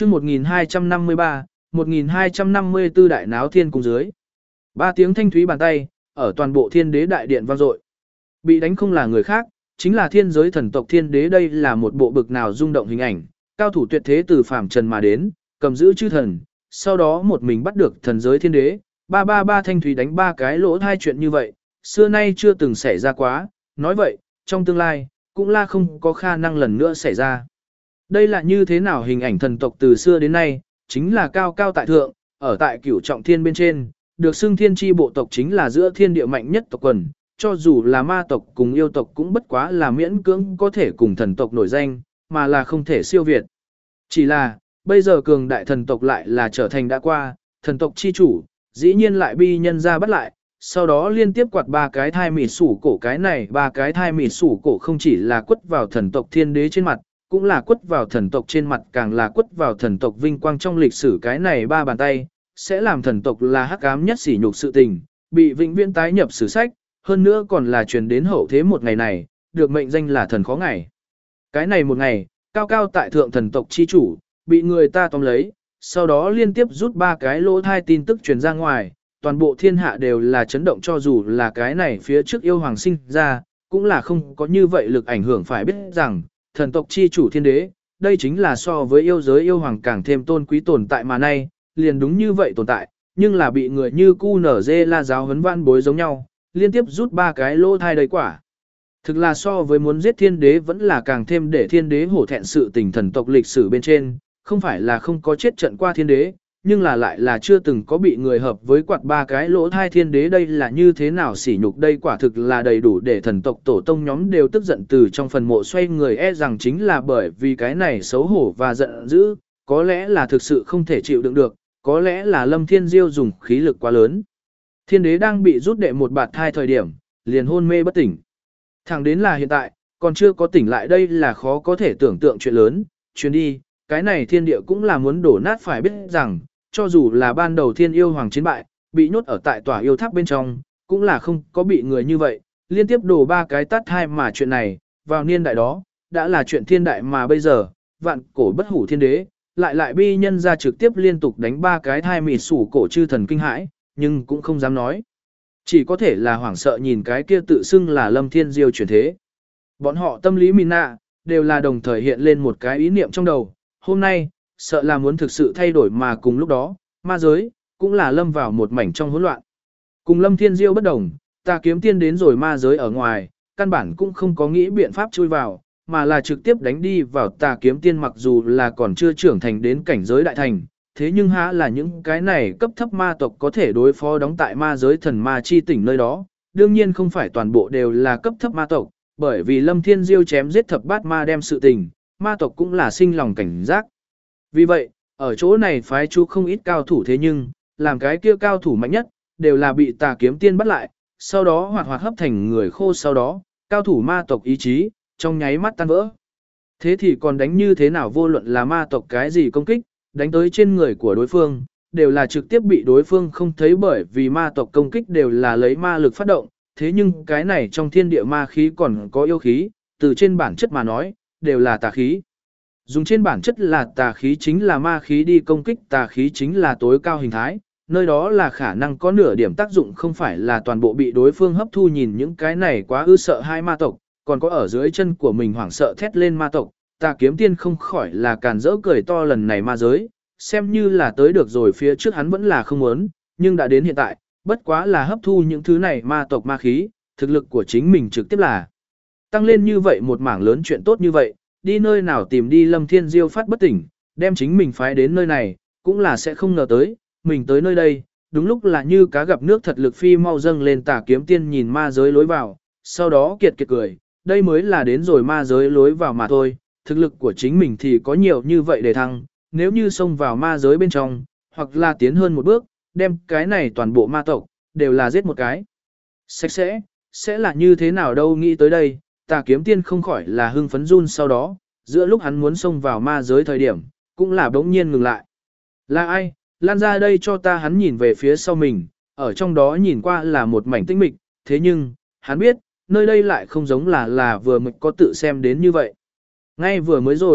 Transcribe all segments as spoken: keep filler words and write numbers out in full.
chương một nghìn hai trăm năm mươi ba, một nghìn hai trăm năm mươi tư đại náo thiên cung dưới. Ba tiếng thanh thúy bàn tay, ở toàn bộ thiên đế đại điện vang dội. Bị đánh không là người khác, chính là thiên giới thần tộc thiên đế. Đây là một bộ bực nào rung động hình ảnh, cao thủ tuyệt thế từ phàm trần mà đến, cầm giữ chư thần, sau đó một mình bắt được thần giới thiên đế. Ba ba ba thanh thúy đánh ba cái lỗ hai chuyện như vậy, xưa nay chưa từng xảy ra quá, nói vậy, trong tương lai, cũng là không có khả năng lần nữa xảy ra. Đây là như thế nào hình ảnh thần tộc từ xưa đến nay, chính là cao cao tại thượng, ở tại cửu trọng thiên bên trên, được xưng thiên chi bộ tộc chính là giữa thiên địa mạnh nhất tộc quần, cho dù là ma tộc cùng yêu tộc cũng bất quá là miễn cưỡng có thể cùng thần tộc nổi danh, mà là không thể siêu việt. Chỉ là, bây giờ cường đại thần tộc lại là trở thành đã qua, thần tộc chi chủ, dĩ nhiên lại bi nhân ra bắt lại, sau đó liên tiếp quạt ba cái thai mịt sủ cổ. Cái này ba cái thai mịt sủ cổ không chỉ là quất vào thần tộc thiên đế trên mặt, cũng là quất vào thần tộc trên mặt, càng là quất vào thần tộc vinh quang trong lịch sử. Cái này ba bàn tay, sẽ làm thần tộc là hắc ám nhất sỉ nhục sự tình, bị vĩnh viễn tái nhập sử sách, hơn nữa còn là truyền đến hậu thế một ngày này, được mệnh danh là thần khó ngày. Cái này một ngày, cao cao tại thượng thần tộc chi chủ, bị người ta tóm lấy, sau đó liên tiếp rút ba cái lỗ thai tin tức truyền ra ngoài, toàn bộ thiên hạ đều là chấn động. Cho dù là cái này phía trước yêu hoàng sinh ra, cũng là không có như vậy lực ảnh hưởng. Phải biết rằng, thần tộc chi chủ thiên đế, đây chính là so với yêu giới yêu hoàng càng thêm tôn quý tồn tại mà nay, liền đúng như vậy tồn tại, nhưng là bị người như cu nở dê la giáo huấn vãn bối giống nhau, liên tiếp rút ba cái lỗ thai đầy quả. Thực là so với muốn giết thiên đế vẫn là càng thêm để thiên đế hổ thẹn sự tình. Thần tộc lịch sử bên trên, không phải là không có chết trận qua thiên đế, nhưng là lại là chưa từng có bị người hợp với quạt ba cái lỗ thai thiên đế. Đây là như thế nào sỉ nhục, đây quả thực là đầy đủ để thần tộc tổ tông nhóm đều tức giận từ trong phần mộ xoay người. E rằng chính là bởi vì cái này xấu hổ và giận dữ, có lẽ là thực sự không thể chịu đựng được, có lẽ là Lâm Thiên Diêu dùng khí lực quá lớn. Thiên đế đang bị rút đệ một bạt thai thời điểm, liền hôn mê bất tỉnh. Thẳng đến là hiện tại, còn chưa có tỉnh lại. Đây là khó có thể tưởng tượng chuyện lớn, chuyến đi, cái này thiên địa cũng là muốn đổ nát. Phải biết rằng, cho dù là ban đầu thiên yêu hoàng chiến bại, bị nhốt ở tại tòa yêu tháp bên trong, cũng là không có bị người như vậy, liên tiếp đổ ba cái tát hai. Mà chuyện này, vào niên đại đó, đã là chuyện thiên đại, mà bây giờ, vạn cổ bất hủ thiên đế, lại lại bi nhân ra trực tiếp liên tục đánh ba cái thai mịt sủ cổ. Chư thần kinh hãi, nhưng cũng không dám nói. Chỉ có thể là hoảng sợ nhìn cái kia tự xưng là Lâm Thiên Diêu chuyển thế. Bọn họ tâm lý mìn nạ, đều là đồng thời hiện lên một cái ý niệm trong đầu. Hôm nay, sợ là muốn thực sự thay đổi. Mà cùng lúc đó, ma giới, cũng là lâm vào một mảnh trong hỗn loạn. Cùng Lâm Thiên Diêu bất đồng, Tà Kiếm Tiên đến rồi ma giới ở ngoài, căn bản cũng không có nghĩ biện pháp chui vào, mà là trực tiếp đánh đi vào. Tà Kiếm Tiên mặc dù là còn chưa trưởng thành đến cảnh giới đại thành, thế nhưng há là những cái này cấp thấp ma tộc có thể đối phó. Đóng tại ma giới thần ma chi tỉnh nơi đó, đương nhiên không phải toàn bộ đều là cấp thấp ma tộc, bởi vì Lâm Thiên Diêu chém giết thập bát ma đem sự tình, ma tộc cũng là sinh lòng cảnh giác. Vì vậy, ở chỗ này phái chú không ít cao thủ, thế nhưng, làm cái kia cao thủ mạnh nhất, đều là bị Tà Kiếm Tiên bắt lại, sau đó hoạt hoạt hấp thành người khô. Sau đó, cao thủ ma tộc ý chí, trong nháy mắt tan vỡ. Thế thì còn đánh như thế nào? Vô luận là ma tộc cái gì công kích, đánh tới trên người của đối phương, đều là trực tiếp bị đối phương không thấy, bởi vì ma tộc công kích đều là lấy ma lực phát động. Thế nhưng cái này trong thiên địa ma khí còn có yêu khí, từ trên bản chất mà nói, đều là tà khí. Dùng trên bản chất là tà khí chính là ma khí đi công kích, tà khí chính là tối cao hình thái, nơi đó là khả năng có nửa điểm tác dụng không phải là toàn bộ bị đối phương hấp thu. Nhìn những cái này quá ư sợ hai ma tộc, còn có ở dưới chân của mình hoảng sợ thét lên ma tộc, Tà Kiếm Tiên không khỏi là càn rỡ cười to. Lần này ma giới, xem như là tới được rồi. Phía trước hắn vẫn là không muốn, nhưng đã đến hiện tại, bất quá là hấp thu những thứ này ma tộc ma khí, thực lực của chính mình trực tiếp là tăng lên như vậy một mảng lớn. Chuyện tốt như vậy, đi nơi nào tìm đi? Lâm Thiên Diêu phát bất tỉnh, đem chính mình phái đến nơi này, cũng là sẽ không ngờ tới, mình tới nơi đây, đúng lúc là như cá gặp nước, thật lực phi mau dâng lên. Tà Kiếm Tiên nhìn ma giới lối vào, sau đó kiệt kiệt cười, đây mới là đến rồi ma giới lối vào mà thôi, thực lực của chính mình thì có nhiều như vậy để thăng, nếu như xông vào ma giới bên trong, hoặc là tiến hơn một bước, đem cái này toàn bộ ma tộc, đều là giết một cái. Sạch sẽ, sẽ là như thế nào đâu? Nghĩ tới đây, Tà Kiếm Tiên không khỏi là hưng phấn run. Sau đó, giữa lúc hắn muốn xông vào ma giới thời điểm, cũng là bỗng nhiên ngừng lại. Là ai? Lan ra đây cho ta! Hắn nhìn về phía sau mình, ở trong đó nhìn qua là một mảnh tĩnh mịch, thế nhưng, hắn biết, nơi đây lại không giống là là vừa mới có tự xem đến như vậy. Ngay vừa mới rồi,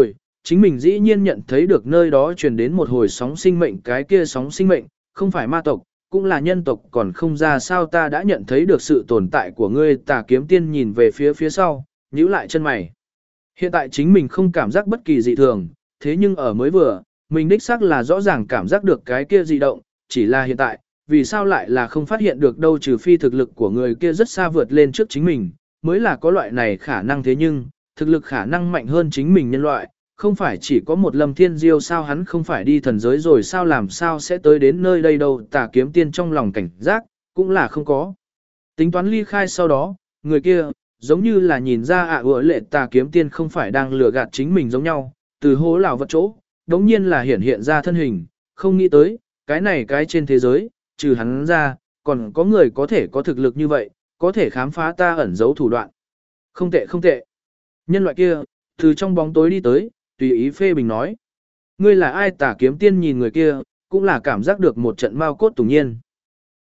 Chính mình dĩ nhiên nhận thấy được nơi đó truyền đến một hồi sóng sinh mệnh, cái kia sóng sinh mệnh, không phải ma tộc, cũng là nhân tộc, còn không ra sao ta đã nhận thấy được sự tồn tại của ngươi. Tà kiếm tiên nhìn về phía phía sau, nhíu lại chân mày. Hiện tại chính mình không cảm giác bất kỳ dị thường, thế nhưng ở mới vừa, mình đích xác là rõ ràng cảm giác được cái kia dị động, chỉ là hiện tại, vì sao lại là không phát hiện được đâu, trừ phi thực lực của người kia rất xa vượt lên trước chính mình, mới là có loại này khả năng. Thế nhưng, thực lực khả năng mạnh hơn chính mình nhân loại, không phải chỉ có một Lâm Thiên Diêu sao, hắn không phải đi thần giới rồi sao, làm sao sẽ tới đến nơi đây đâu. Tà kiếm tiên trong lòng cảnh giác, cũng là không có. Tính toán ly khai sau đó, người kia, giống như là nhìn ra ạ à lệ tà kiếm tiên không phải đang lừa gạt chính mình giống nhau, từ hố lào vật chỗ, đống nhiên là hiển hiện ra thân hình, không nghĩ tới, cái này cái trên thế giới, trừ hắn ra, còn có người có thể có thực lực như vậy, có thể khám phá ta ẩn giấu thủ đoạn. Không tệ không tệ. Nhân loại kia, từ trong bóng tối đi tới, tùy ý phê bình nói. Ngươi là ai? Tà kiếm tiên nhìn người kia, cũng là cảm giác được một trận mau cốt tủng nhiên.